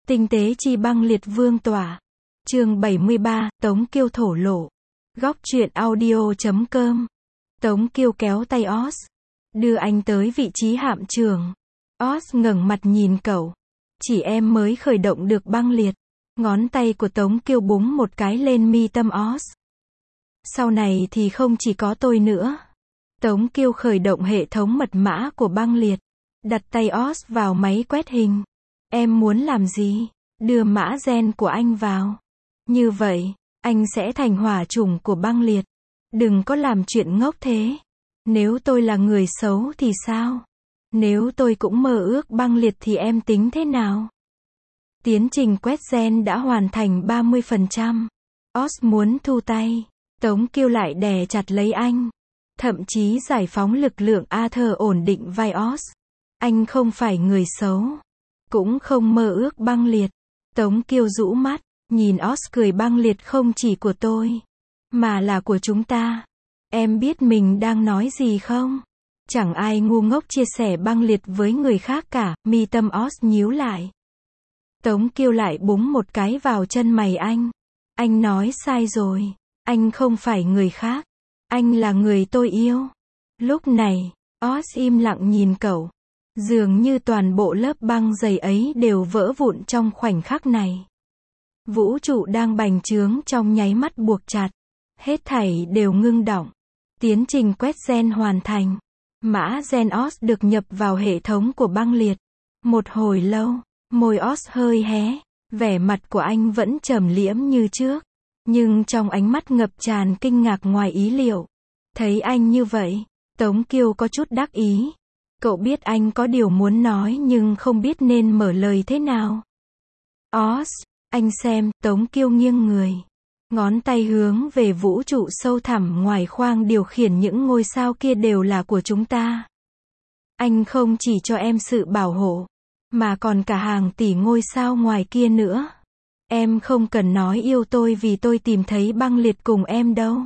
Tinh tế chi băng liệt vương tỏa. Chương 73, Tống Kiêu thổ lộ. Góc truyện audio.com. Tống Kiêu kéo tay Oz, đưa anh tới vị trí hạm trưởng. Oz ngẩng mặt nhìn cậu. Chỉ em mới khởi động được băng liệt. Ngón tay của Tống Kiêu búng một cái lên mi tâm Oz. Sau này thì không chỉ có tôi nữa. Tống Kiêu khởi động hệ thống mật mã của băng liệt. Đặt tay Oz vào máy quét hình. Em muốn làm gì? Đưa mã gen của anh vào. Như vậy, anh sẽ thành hỏa chủng của băng liệt. Đừng có làm chuyện ngốc thế. Nếu tôi là người xấu thì sao? Nếu tôi cũng mơ ước băng liệt thì em tính thế nào? Tiến trình quét gen đã hoàn thành 30%. Oz muốn thu tay. Tống Kiêu lại đè chặt lấy anh. Thậm chí giải phóng lực lượng Aether ổn định vai Oz. Anh không phải người xấu. Cũng không mơ ước băng liệt. Tống Kiêu rũ mắt, nhìn Oz cười, băng liệt không chỉ của tôi, mà là của chúng ta. Em biết mình đang nói gì không? Chẳng ai ngu ngốc chia sẻ băng liệt với người khác cả. Mi tâm Oz nhíu lại. Tống Kiêu lại búng một cái vào chân mày anh. Anh nói sai rồi. Anh không phải người khác. Anh là người tôi yêu. Lúc này, Oz im lặng nhìn cậu. Dường như toàn bộ lớp băng dày ấy đều vỡ vụn trong khoảnh khắc này. Vũ trụ đang bành trướng trong nháy mắt buộc chặt. Hết thảy đều ngưng đọng. Tiến trình quét gen hoàn thành. Mã gen Oz được nhập vào hệ thống của băng liệt. Một hồi lâu, môi Oz hơi hé. Vẻ mặt của anh vẫn trầm liễm như trước. Nhưng trong ánh mắt ngập tràn kinh ngạc ngoài ý liệu. Thấy anh như vậy, Tống Kiêu có chút đắc ý. Cậu biết anh có điều muốn nói nhưng không biết nên mở lời thế nào. Oz, anh xem. Tống Kiêu nghiêng người. Ngón tay hướng về vũ trụ sâu thẳm ngoài khoang điều khiển, những ngôi sao kia đều là của chúng ta. Anh không chỉ cho em sự bảo hộ, mà còn cả hàng tỷ ngôi sao ngoài kia nữa. Em không cần nói yêu tôi vì tôi tìm thấy băng liệt cùng em đâu.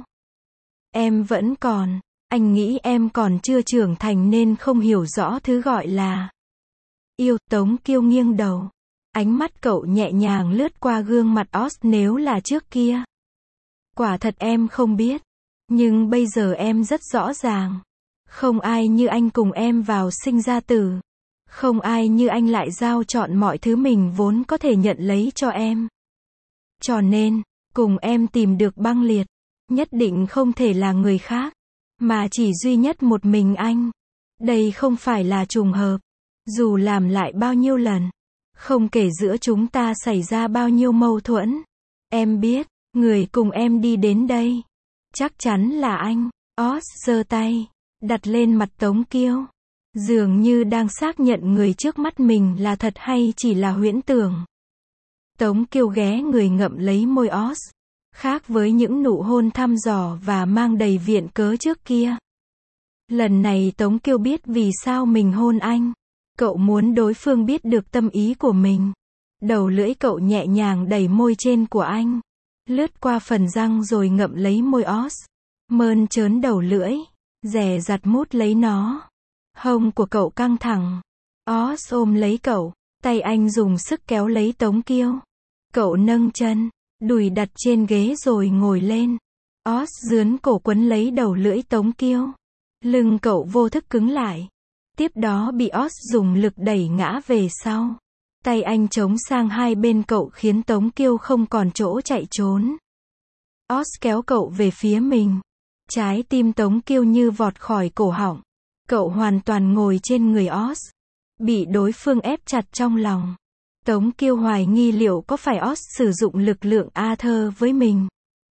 Em vẫn còn. Anh nghĩ em còn chưa trưởng thành nên không hiểu rõ thứ gọi là yêu. Tống Kiêu nghiêng đầu. Ánh mắt cậu nhẹ nhàng lướt qua gương mặt Oz. Nếu là trước kia, quả thật em không biết. Nhưng bây giờ em rất rõ ràng. Không ai như anh cùng em vào sinh ra tử. Không ai như anh lại giao chọn mọi thứ mình vốn có thể nhận lấy cho em. Cho nên, cùng em tìm được băng liệt, nhất định không thể là người khác, mà chỉ duy nhất một mình anh. Đây không phải là trùng hợp. Dù làm lại bao nhiêu lần, không kể giữa chúng ta xảy ra bao nhiêu mâu thuẫn, em biết, người cùng em đi đến đây, chắc chắn là anh. Oz giơ tay, đặt lên mặt Tống Kiêu. Dường như đang xác nhận người trước mắt mình là thật hay chỉ là huyễn tưởng. Tống Kiêu ghé người ngậm lấy môi Oz. Khác với những nụ hôn thăm dò và mang đầy viện cớ trước kia. Lần này Tống Kiêu biết vì sao mình hôn anh. Cậu muốn đối phương biết được tâm ý của mình. Đầu lưỡi cậu nhẹ nhàng đẩy môi trên của anh. Lướt qua phần răng rồi ngậm lấy môi Oz. Mơn trớn đầu lưỡi. Dè dặt mút lấy nó. Hông của cậu căng thẳng. Oz ôm lấy cậu. Tay anh dùng sức kéo lấy Tống Kiêu. Cậu nâng chân, đùi đặt trên ghế rồi ngồi lên. Oz dướn cổ quấn lấy đầu lưỡi Tống Kiêu. Lưng cậu vô thức cứng lại. Tiếp đó bị Oz dùng lực đẩy ngã về sau. Tay anh chống sang hai bên cậu khiến Tống Kiêu không còn chỗ chạy trốn. Oz kéo cậu về phía mình. Trái tim Tống Kiêu như vọt khỏi cổ họng. Cậu hoàn toàn ngồi trên người Oz. Bị đối phương ép chặt trong lòng. Tống Kiêu hoài nghi liệu có phải Oz sử dụng lực lượng Aether với mình.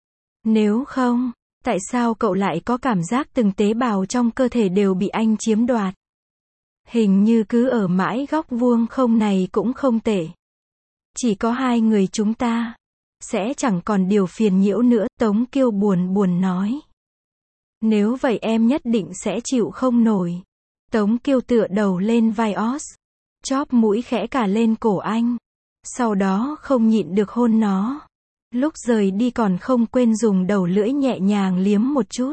Nếu không, tại sao cậu lại có cảm giác từng tế bào trong cơ thể đều bị anh chiếm đoạt? Hình như cứ ở mãi góc vuông không này cũng không tệ. Chỉ có hai người chúng ta, sẽ chẳng còn điều phiền nhiễu nữa. Tống Kiêu buồn buồn nói. Nếu vậy em nhất định sẽ chịu không nổi. Tống Kiêu tựa đầu lên vai Oz. Chóp mũi khẽ cả lên cổ anh. Sau đó không nhịn được hôn nó. Lúc rời đi còn không quên dùng đầu lưỡi nhẹ nhàng liếm một chút.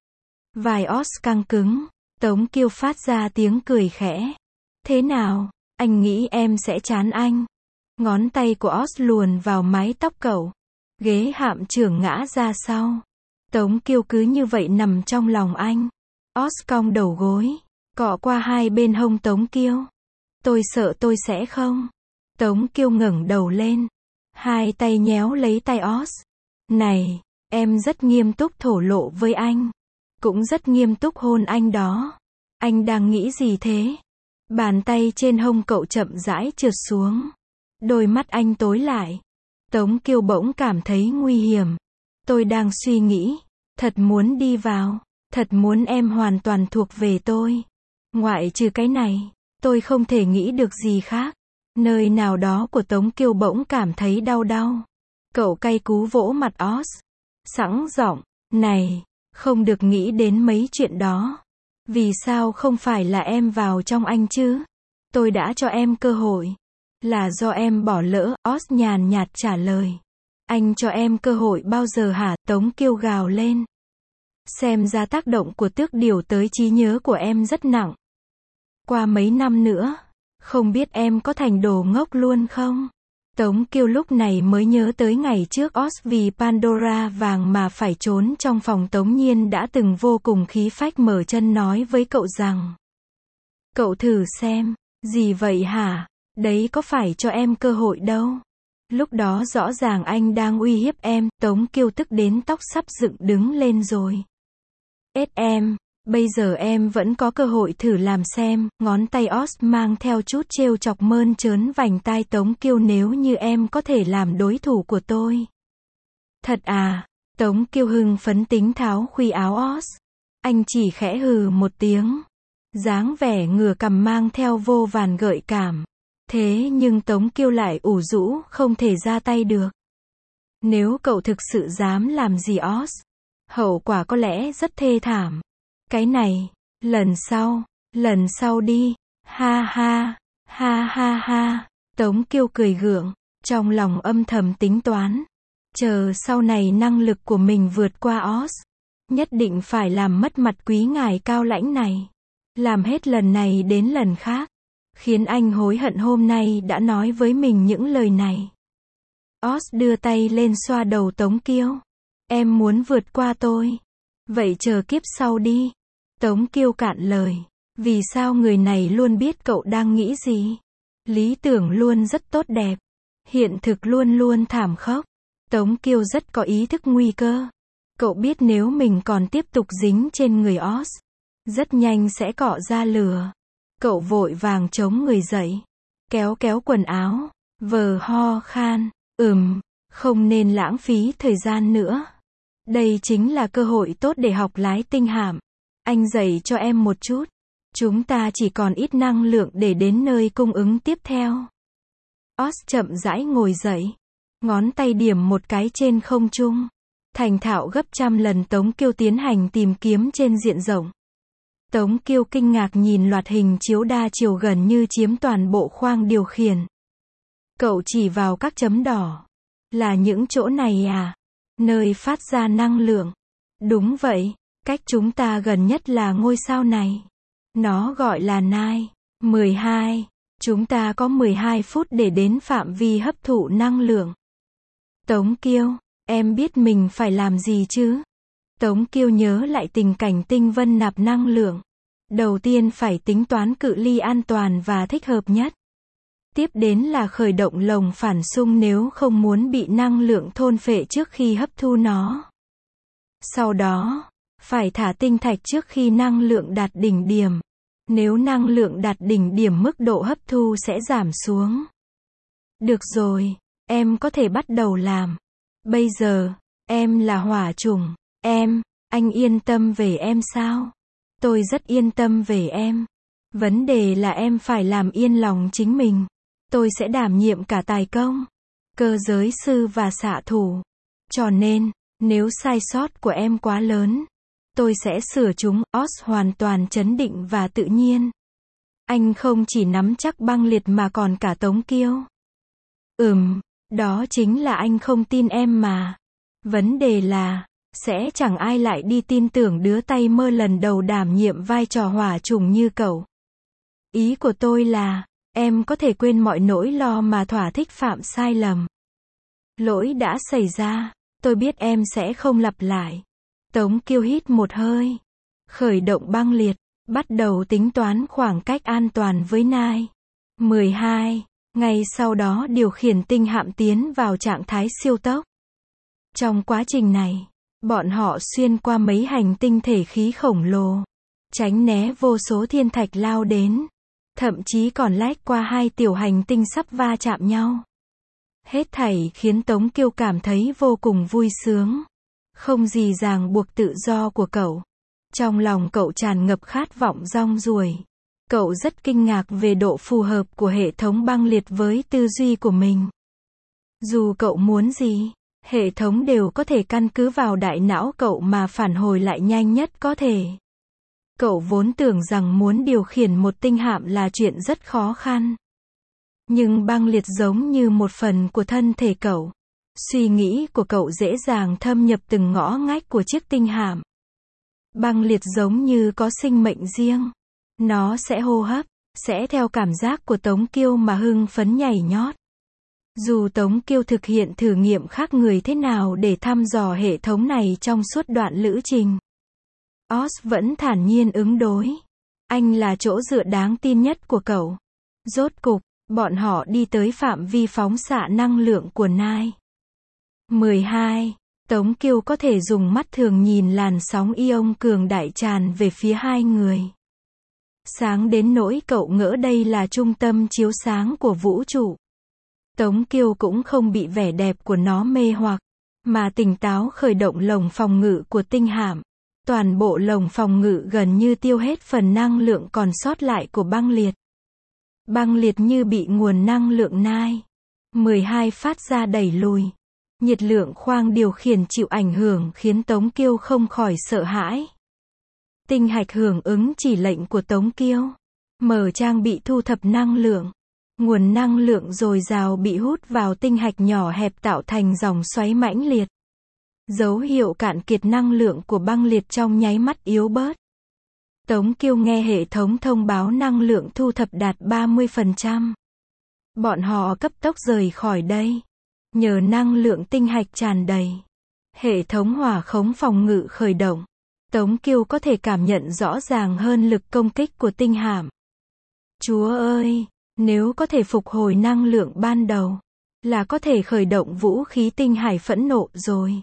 Vai Oz căng cứng. Tống Kiêu phát ra tiếng cười khẽ. Thế nào, anh nghĩ em sẽ chán anh? Ngón tay của Oz luồn vào mái tóc cậu. Ghế hạm trưởng ngã ra sau. Tống Kiêu cứ như vậy nằm trong lòng anh. Oz cong đầu gối, cọ qua hai bên hông Tống Kiêu. Tôi sợ tôi sẽ không. Tống Kiêu ngẩng đầu lên. Hai tay nhéo lấy tay Oz. Này, em rất nghiêm túc thổ lộ với anh. Cũng rất nghiêm túc hôn anh đó. Anh đang nghĩ gì thế? Bàn tay trên hông cậu chậm rãi trượt xuống. Đôi mắt anh tối lại. Tống Kiêu bỗng cảm thấy nguy hiểm. Tôi đang suy nghĩ. Thật muốn đi vào. Thật muốn em hoàn toàn thuộc về tôi. Ngoại trừ cái này, tôi không thể nghĩ được gì khác. Nơi nào đó của Tống Kiêu bỗng cảm thấy đau đau. Cậu cay cú vỗ mặt Oz. Sẵn giọng, này, không được nghĩ đến mấy chuyện đó. Vì sao không phải là em vào trong anh chứ? Tôi đã cho em cơ hội. Là do em bỏ lỡ, Oz nhàn nhạt trả lời. Anh cho em cơ hội bao giờ hả? Tống Kiêu gào lên. Xem ra tác động của tước điểu tới trí nhớ của em rất nặng. Qua mấy năm nữa, không biết em có thành đồ ngốc luôn không? Tống Kiêu lúc này mới nhớ tới ngày trước Oz vì Pandora vàng mà phải trốn trong phòng. Tống Nhiên đã từng vô cùng khí phách mở chân nói với cậu rằng. Cậu thử xem, gì vậy hả? Đấy có phải cho em cơ hội đâu. Lúc đó rõ ràng anh đang uy hiếp em. Tống Kiêu tức đến tóc sắp dựng đứng lên rồi. Em, bây giờ em vẫn có cơ hội thử làm xem. Ngón tay Oz mang theo chút trêu chọc mơn trớn vành tai Tống Kiêu. Nếu như em có thể làm đối thủ của tôi. Thật à? Tống Kiêu hưng phấn tính tháo khuy áo Oz. Anh chỉ khẽ hừ một tiếng. Dáng vẻ ngửa cằm mang theo vô vàn gợi cảm. Thế nhưng Tống Kiêu lại ủ rũ, không thể ra tay được. Nếu cậu thực sự dám làm gì Oz, hậu quả có lẽ rất thê thảm. Cái này, lần sau đi. Ha ha, ha ha ha. Tống Kiêu cười gượng, trong lòng âm thầm tính toán. Chờ sau này năng lực của mình vượt qua Oz, nhất định phải làm mất mặt quý ngài cao lãnh này. Làm hết lần này đến lần khác. Khiến anh hối hận hôm nay đã nói với mình những lời này. Oz đưa tay lên xoa đầu Tống Kiêu. Em muốn vượt qua tôi. Vậy chờ kiếp sau đi. Tống Kiêu cạn lời. Vì sao người này luôn biết cậu đang nghĩ gì? Lý tưởng luôn rất tốt đẹp. Hiện thực luôn luôn thảm khốc. Tống Kiêu rất có ý thức nguy cơ. Cậu biết nếu mình còn tiếp tục dính trên người Oz, rất nhanh sẽ cọ ra lửa. Cậu vội vàng chống người dậy. Kéo quần áo. Vờ ho khan. Không nên lãng phí thời gian nữa. Đây chính là cơ hội tốt để học lái tinh hạm. Anh dạy cho em một chút. Chúng ta chỉ còn ít năng lượng để đến nơi cung ứng tiếp theo. Oz chậm rãi ngồi dậy. Ngón tay điểm một cái trên không trung. Thành thạo gấp trăm lần. Tống Kiêu tiến hành tìm kiếm trên diện rộng. Tống Kiêu kinh ngạc nhìn loạt hình chiếu đa chiều gần như chiếm toàn bộ khoang điều khiển. Cậu chỉ vào các chấm đỏ. Là những chỗ này à? Nơi phát ra năng lượng. Đúng vậy, cách chúng ta gần nhất là ngôi sao này. Nó gọi là Nai. 12. Chúng ta có 12 phút để đến phạm vi hấp thụ năng lượng. Tống Kiêu, em biết mình phải làm gì chứ? Tống Kiêu nhớ lại tình cảnh tinh vân nạp năng lượng. Đầu tiên phải tính toán cự ly an toàn và thích hợp nhất. Tiếp đến là khởi động lồng phản xung nếu không muốn bị năng lượng thôn phệ trước khi hấp thu nó. Sau đó, phải thả tinh thạch trước khi năng lượng đạt đỉnh điểm. Nếu năng lượng đạt đỉnh điểm mức độ hấp thu sẽ giảm xuống. Được rồi, em có thể bắt đầu làm. Bây giờ, em là hỏa trùng. Anh yên tâm về em sao? Tôi rất yên tâm về em. Vấn đề là em phải làm yên lòng chính mình. Tôi sẽ đảm nhiệm cả tài công, cơ giới sư và xạ thủ. Cho nên, nếu sai sót của em quá lớn, tôi sẽ sửa chúng. Oz hoàn toàn trấn định và tự nhiên. Anh không chỉ nắm chắc băng liệt mà còn cả Tống Kiêu. Đó chính là anh không tin em mà. Vấn đề là, sẽ chẳng ai lại đi tin tưởng đứa tay mơ lần đầu đảm nhiệm vai trò hỏa trùng như cậu. Ý của tôi là, Em có thể quên mọi nỗi lo mà thỏa thích phạm sai lầm. Lỗi đã xảy ra, tôi biết em sẽ không lặp lại. Tống Kiêu hít một hơi. Khởi động băng liệt, bắt đầu tính toán khoảng cách an toàn với Nai. 12. Ngay sau đó điều khiển tinh hạm tiến vào trạng thái siêu tốc. Trong quá trình này, bọn họ xuyên qua mấy hành tinh thể khí khổng lồ, tránh né vô số thiên thạch lao đến, thậm chí còn lách qua 2 tiểu hành tinh sắp va chạm nhau. Hết thảy khiến Tống Kiêu cảm thấy vô cùng vui sướng. Không gì ràng buộc tự do của cậu. Trong lòng cậu tràn ngập khát vọng rong ruổi. Cậu rất kinh ngạc về độ phù hợp của hệ thống băng liệt với tư duy của mình. Dù cậu muốn gì, hệ thống đều có thể căn cứ vào đại não cậu mà phản hồi lại nhanh nhất có thể. Cậu vốn tưởng rằng muốn điều khiển một tinh hạm là chuyện rất khó khăn. Nhưng băng liệt giống như một phần của thân thể cậu. Suy nghĩ của cậu dễ dàng thâm nhập từng ngõ ngách của chiếc tinh hạm. Băng liệt giống như có sinh mệnh riêng. Nó sẽ hô hấp, sẽ theo cảm giác của Tống Kiêu mà hưng phấn nhảy nhót. Dù Tống Kiêu thực hiện thử nghiệm khác người thế nào để thăm dò hệ thống này trong suốt đoạn lữ trình, Oz vẫn thản nhiên ứng đối. Anh là chỗ dựa đáng tin nhất của cậu. Rốt cục, bọn họ đi tới phạm vi phóng xạ năng lượng của Nai. 12. Tống Kiêu có thể dùng mắt thường nhìn làn sóng ion cường đại tràn về phía hai người. Sáng đến nỗi cậu ngỡ đây là trung tâm chiếu sáng của vũ trụ. Tống Kiêu cũng không bị vẻ đẹp của nó mê hoặc, mà tỉnh táo khởi động lồng phòng ngự của tinh hạm. Toàn bộ lồng phòng ngự gần như tiêu hết phần năng lượng còn sót lại của băng liệt. Băng liệt như bị nguồn năng lượng Nai 12 phát ra đẩy lùi. Nhiệt lượng khoang điều khiển chịu ảnh hưởng khiến Tống Kiêu không khỏi sợ hãi. Tinh hạch hưởng ứng chỉ lệnh của Tống Kiêu. Mở trang bị thu thập năng lượng. Nguồn năng lượng dồi dào bị hút vào tinh hạch nhỏ hẹp tạo thành dòng xoáy mãnh liệt. Dấu hiệu cạn kiệt năng lượng của băng liệt trong nháy mắt yếu bớt. Tống Kiêu nghe hệ thống thông báo năng lượng thu thập đạt 30%. Bọn họ cấp tốc rời khỏi đây. Nhờ năng lượng tinh hạch tràn đầy. Hệ thống hỏa khống phòng ngự khởi động. Tống Kiêu có thể cảm nhận rõ ràng hơn lực công kích của tinh hạm. Chúa ơi, nếu có thể phục hồi năng lượng ban đầu, là có thể khởi động vũ khí tinh hải phẫn nộ rồi.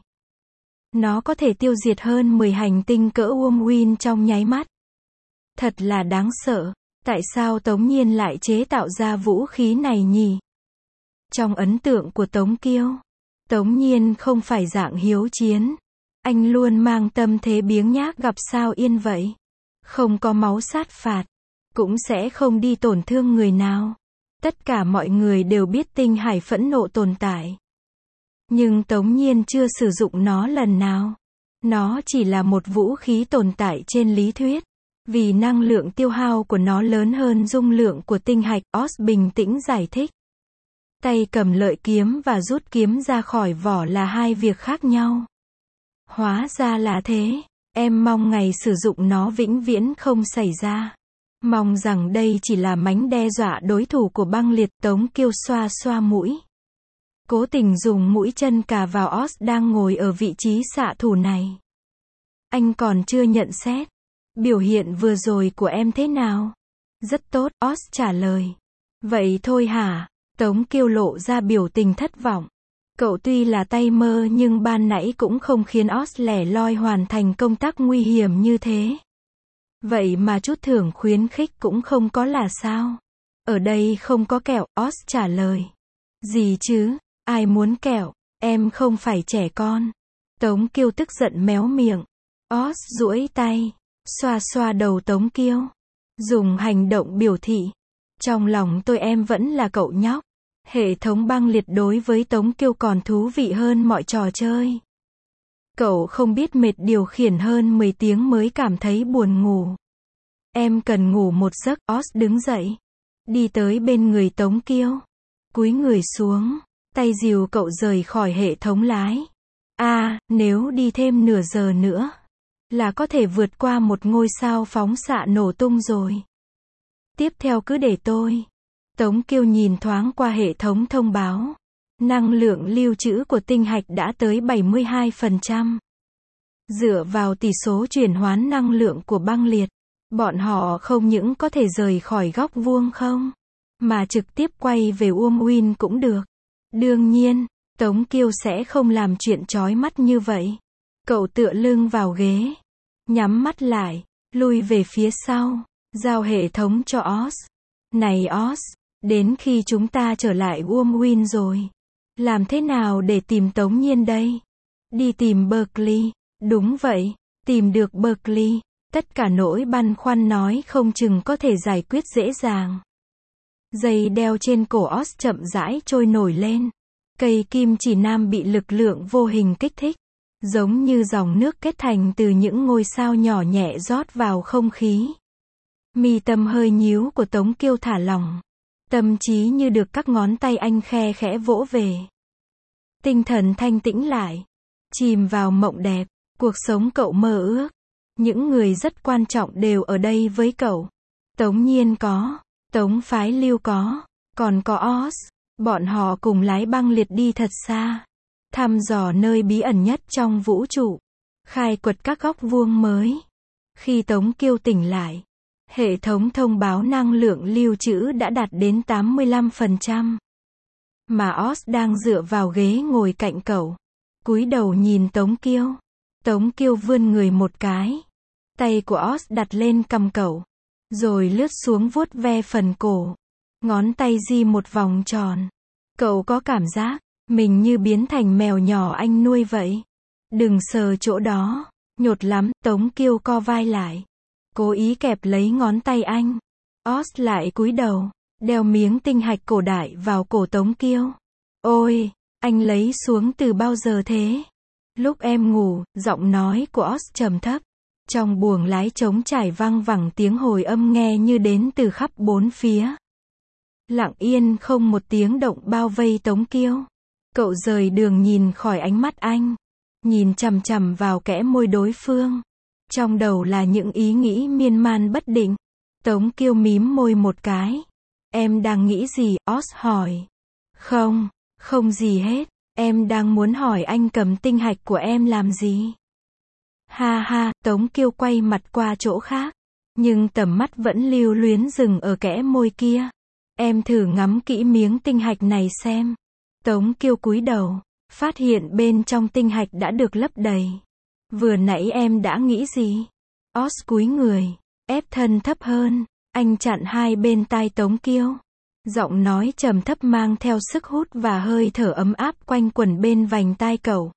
Nó có thể tiêu diệt hơn 10 hành tinh cỡ Wurmwind trong nháy mắt. Thật là đáng sợ, tại sao Tống Nhiên lại chế tạo ra vũ khí này nhỉ? Trong ấn tượng của Tống Kiêu, Tống Nhiên không phải dạng hiếu chiến. Anh luôn mang tâm thế biếng nhác gặp sao yên vậy. Không có máu sát phạt, cũng sẽ không đi tổn thương người nào. Tất cả mọi người đều biết tinh hải phẫn nộ tồn tại. Nhưng Tống Nhiên chưa sử dụng nó lần nào. Nó chỉ là một vũ khí tồn tại trên lý thuyết. Vì năng lượng tiêu hao của nó lớn hơn dung lượng của tinh hạch, Oz bình tĩnh giải thích. Tay cầm lợi kiếm và rút kiếm ra khỏi vỏ là hai việc khác nhau. Hóa ra là thế. Em mong ngày sử dụng nó vĩnh viễn không xảy ra. Mong rằng đây chỉ là mánh đe dọa đối thủ của băng liệt. Tống Kiêu xoa xoa mũi. Cố tình dùng mũi chân cà vào Oz đang ngồi ở vị trí xạ thủ này. Anh còn chưa nhận xét. Biểu hiện vừa rồi của em thế nào? Rất tốt, Oz trả lời. Vậy thôi hả? Tống Kiêu lộ ra biểu tình thất vọng. Cậu tuy là tay mơ nhưng ban nãy cũng không khiến Oz lẻ loi hoàn thành công tác nguy hiểm như thế. Vậy mà chút thưởng khuyến khích cũng không có là sao? Ở đây không có kẹo, Oz trả lời. Gì chứ? Ai muốn kẹo? Em không phải trẻ con. Tống Kiêu tức giận méo miệng. Oz duỗi tay, xoa xoa đầu Tống Kiêu. Dùng hành động biểu thị. Trong lòng tôi em vẫn là cậu nhóc. Hệ thống băng liệt đối với Tống Kiêu còn thú vị hơn mọi trò chơi. Cậu không biết mệt điều khiển hơn 10 tiếng mới cảm thấy buồn ngủ. Em cần ngủ một giấc. Oz đứng dậy. Đi tới bên người Tống Kiêu. Cúi người xuống. Tay dìu cậu rời khỏi hệ thống lái. Nếu đi thêm nửa giờ nữa, là có thể vượt qua một ngôi sao phóng xạ nổ tung rồi. Tiếp theo cứ để tôi. Tống Kiêu nhìn thoáng qua hệ thống thông báo. Năng lượng lưu trữ của tinh hạch đã tới 72%. Dựa vào tỷ số chuyển hoán năng lượng của băng liệt, bọn họ không những có thể rời khỏi góc vuông không, mà trực tiếp quay về Win cũng được. Đương nhiên, Tống Kiêu sẽ không làm chuyện chói mắt như vậy. Cậu tựa lưng vào ghế, nhắm mắt lại, lui về phía sau, giao hệ thống cho Oz. Này Oz, đến khi chúng ta trở lại Win rồi, làm thế nào để tìm Tống Nhiên đây? Đi tìm Berkeley. Đúng vậy, tìm được Berkeley, tất cả nỗi băn khoăn nói không chừng có thể giải quyết dễ dàng. Dây đeo trên cổ Oz chậm rãi trôi nổi lên. Cây kim chỉ nam bị lực lượng vô hình kích thích, giống như dòng nước kết thành từ những ngôi sao nhỏ nhẹ rót vào không khí. Mi tâm hơi nhíu của Tống Kiêu thả lỏng, tâm trí như được các ngón tay anh khe khẽ vỗ về. Tinh thần thanh tĩnh lại, chìm vào mộng đẹp. Cuộc sống cậu mơ ước, những người rất quan trọng đều ở đây với cậu. Tống Nhiên có, Tống Phái Lưu có, còn có Oz. Bọn họ cùng lái băng liệt đi thật xa, thăm dò nơi bí ẩn nhất trong vũ trụ, khai quật các góc vuông mới. Khi Tống Kiêu tỉnh lại, hệ thống thông báo năng lượng lưu trữ đã đạt đến 85%. Mà Oz đang dựa vào ghế ngồi cạnh cậu, cúi đầu nhìn Tống Kiêu. Tống Kiêu vươn người một cái, tay của Oz đặt lên cằm cậu, rồi lướt xuống vuốt ve phần cổ. Ngón tay di một vòng tròn. Cậu có cảm giác mình như biến thành mèo nhỏ anh nuôi vậy. Đừng sờ chỗ đó, nhột lắm. Tống Kiêu co vai lại, cố ý kẹp lấy ngón tay anh. Oz lại cúi đầu, đeo miếng tinh hạch cổ đại vào cổ Tống Kiêu. Ôi, anh lấy xuống từ bao giờ thế? Lúc em ngủ, giọng nói của Oz trầm thấp. Trong buồng lái trống trải vang vẳng tiếng hồi âm nghe như đến từ khắp bốn phía. Lặng yên không một tiếng động bao vây Tống Kiêu. Cậu rời đường nhìn khỏi ánh mắt anh, nhìn chằm chằm vào kẽ môi đối phương. Trong đầu là những ý nghĩ miên man bất định. Tống Kiêu mím môi một cái. Em đang nghĩ gì? Oz hỏi. Không, không gì hết. Em đang muốn hỏi anh cầm tinh hạch của em làm gì? Ha ha, Tống Kiêu quay mặt qua chỗ khác. Nhưng tầm mắt vẫn lưu luyến dừng ở kẽ môi kia. Em thử ngắm kỹ miếng tinh hạch này xem. Tống Kiêu cúi đầu, phát hiện bên trong tinh hạch đã được lấp đầy. Vừa nãy em đã nghĩ gì? Oz cúi người, ép thân thấp hơn. Anh chặn hai bên tai Tống Kiêu. Giọng nói trầm thấp mang theo sức hút và hơi thở ấm áp quanh quẩn bên vành tai cậu.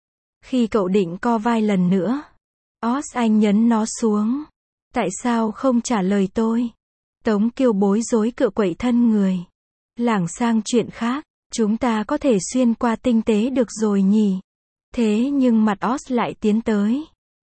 Khi cậu định co vai lần nữa, Oz anh nhấn nó xuống. Tại sao không trả lời tôi? Tống Kiêu bối rối cựa quậy thân người. Lảng sang chuyện khác, chúng ta có thể xuyên qua tinh tế được rồi nhỉ? Thế nhưng mặt Oz lại tiến tới.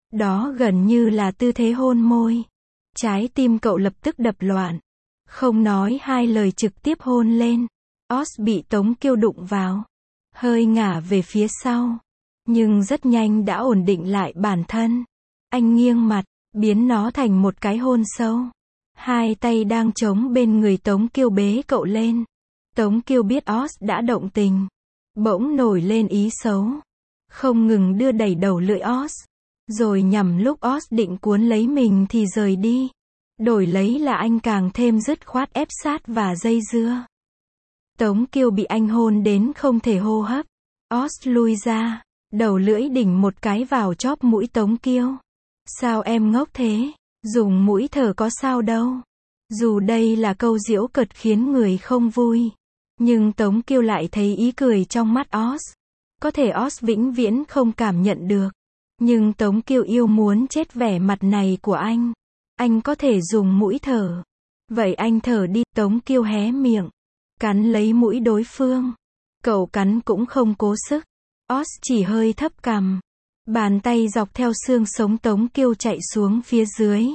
Đó gần như là tư thế hôn môi. Trái tim cậu lập tức đập loạn. Không nói hai lời trực tiếp hôn lên. Oz bị Tống Kiêu đụng vào, hơi ngả về phía sau. Nhưng rất nhanh đã ổn định lại bản thân. Anh nghiêng mặt, biến nó thành một cái hôn sâu. Hai tay đang chống bên người Tống Kiêu bế cậu lên. Tống Kiêu biết Oz đã động tình, bỗng nổi lên ý xấu. Không ngừng đưa đẩy đầu lưỡi Oz. Rồi nhằm lúc Oz định cuốn lấy mình thì rời đi. Đổi lấy là anh càng thêm dứt khoát ép sát và dây dưa. Tống Kiêu bị anh hôn đến không thể hô hấp. Oz lui ra, đầu lưỡi đỉnh một cái vào chóp mũi Tống Kiêu. Sao em ngốc thế? Dùng mũi thở có sao đâu. Dù đây là câu giễu cợt khiến người không vui, nhưng Tống Kiêu lại thấy ý cười trong mắt Oz. Có thể Oz vĩnh viễn không cảm nhận được. Nhưng Tống Kiêu yêu muốn chết vẻ mặt này của anh. Anh có thể dùng mũi thở. Vậy anh thở đi. Tống Kiêu hé miệng, cắn lấy mũi đối phương. Cậu cắn cũng không cố sức. Oz chỉ hơi thấp cằm. Bàn tay dọc theo xương sống Tống Kiêu chạy xuống phía dưới.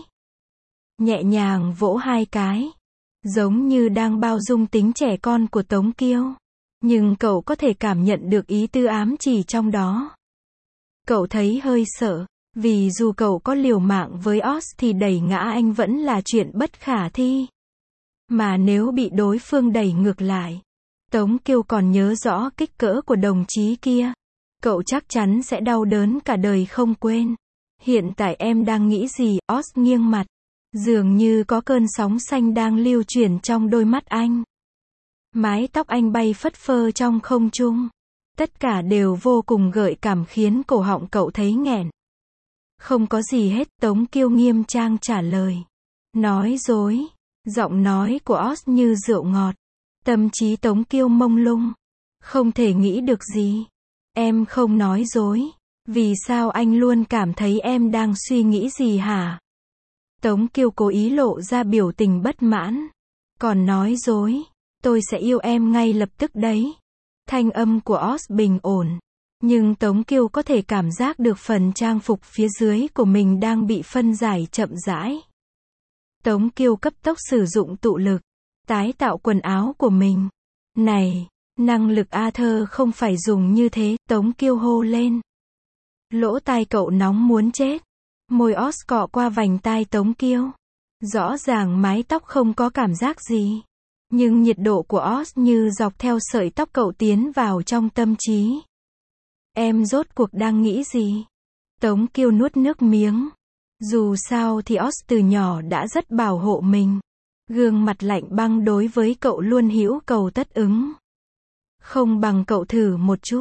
Nhẹ nhàng vỗ hai cái. Giống như đang bao dung tính trẻ con của Tống Kiêu. Nhưng cậu có thể cảm nhận được ý tư ám chỉ trong đó. Cậu thấy hơi sợ. Vì dù cậu có liều mạng với Oz thì đẩy ngã anh vẫn là chuyện bất khả thi. Mà nếu bị đối phương đẩy ngược lại, Tống Kiêu còn nhớ rõ kích cỡ của đồng chí kia. Cậu chắc chắn sẽ đau đớn cả đời không quên. Hiện tại em đang nghĩ gì? Oz nghiêng mặt. Dường như có cơn sóng xanh đang lưu chuyển trong đôi mắt anh. Mái tóc anh bay phất phơ trong không trung. Tất cả đều vô cùng gợi cảm khiến cổ họng cậu thấy nghẹn. Không có gì hết, Tống Kiêu nghiêm trang trả lời. Nói dối. Giọng nói của Oz như rượu ngọt. Tâm trí Tống Kiêu mông lung. Không thể nghĩ được gì. Em không nói dối. Vì sao anh luôn cảm thấy em đang suy nghĩ gì hả? Tống Kiêu cố ý lộ ra biểu tình bất mãn. Còn nói dối. Tôi sẽ yêu em ngay lập tức đấy. Thanh âm của Oz bình ổn. Nhưng Tống Kiêu có thể cảm giác được phần trang phục phía dưới của mình đang bị phân giải chậm rãi. Tống Kiêu cấp tốc sử dụng tụ lực. Tái tạo quần áo của mình. Này, năng lực Arthur không phải dùng như thế, Tống Kiêu hô lên. Lỗ tai cậu nóng muốn chết. Môi Oz cọ qua vành tai Tống Kiêu. Rõ ràng mái tóc không có cảm giác gì. Nhưng nhiệt độ của Oz như dọc theo sợi tóc cậu tiến vào trong tâm trí. Em rốt cuộc đang nghĩ gì? Tống Kiêu nuốt nước miếng. Dù sao thì Oz từ nhỏ đã rất bảo hộ mình. Gương mặt lạnh băng đối với cậu luôn hữu cầu tất ứng. Không bằng cậu thử một chút.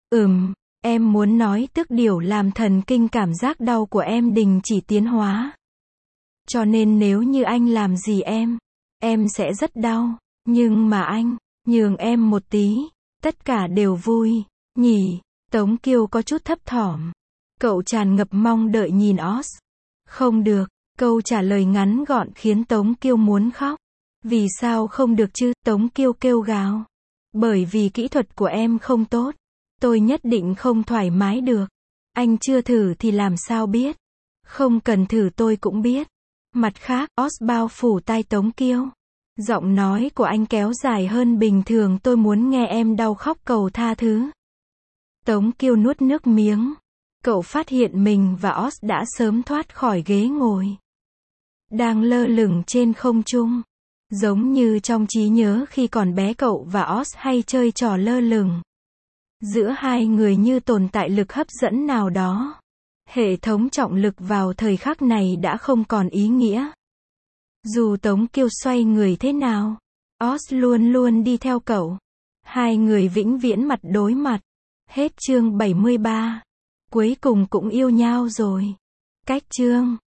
Em muốn nói tước điểu làm thần kinh cảm giác đau của em đình chỉ tiến hóa. Cho nên nếu như anh làm gì em sẽ rất đau. Nhưng mà anh, nhường em một tí, tất cả đều vui, nhỉ? Tống Kiêu có chút thấp thỏm. Cậu tràn ngập mong đợi nhìn Oz. Không được, câu trả lời ngắn gọn khiến Tống Kiêu muốn khóc. Vì sao không được chứ? Tống Kiêu kêu gào. Bởi vì kỹ thuật của em không tốt. Tôi nhất định không thoải mái được. Anh chưa thử thì làm sao biết? Không cần thử tôi cũng biết. Mặt khác, Oz bao phủ tai Tống Kiêu. Giọng nói của anh kéo dài hơn bình thường. Tôi muốn nghe em đau khóc cầu tha thứ. Tống Kiêu nuốt nước miếng. Cậu phát hiện mình và Oz đã sớm thoát khỏi ghế ngồi. Đang lơ lửng trên không trung. Giống như trong trí nhớ khi còn bé cậu và Oz hay chơi trò lơ lửng. Giữa hai người như tồn tại lực hấp dẫn nào đó. Hệ thống trọng lực vào thời khắc này đã không còn ý nghĩa. Dù Tống Kiêu xoay người thế nào, Oz luôn luôn đi theo cậu. Hai người vĩnh viễn mặt đối mặt. Hết chương 73. Cuối cùng cũng yêu nhau rồi. Cách chương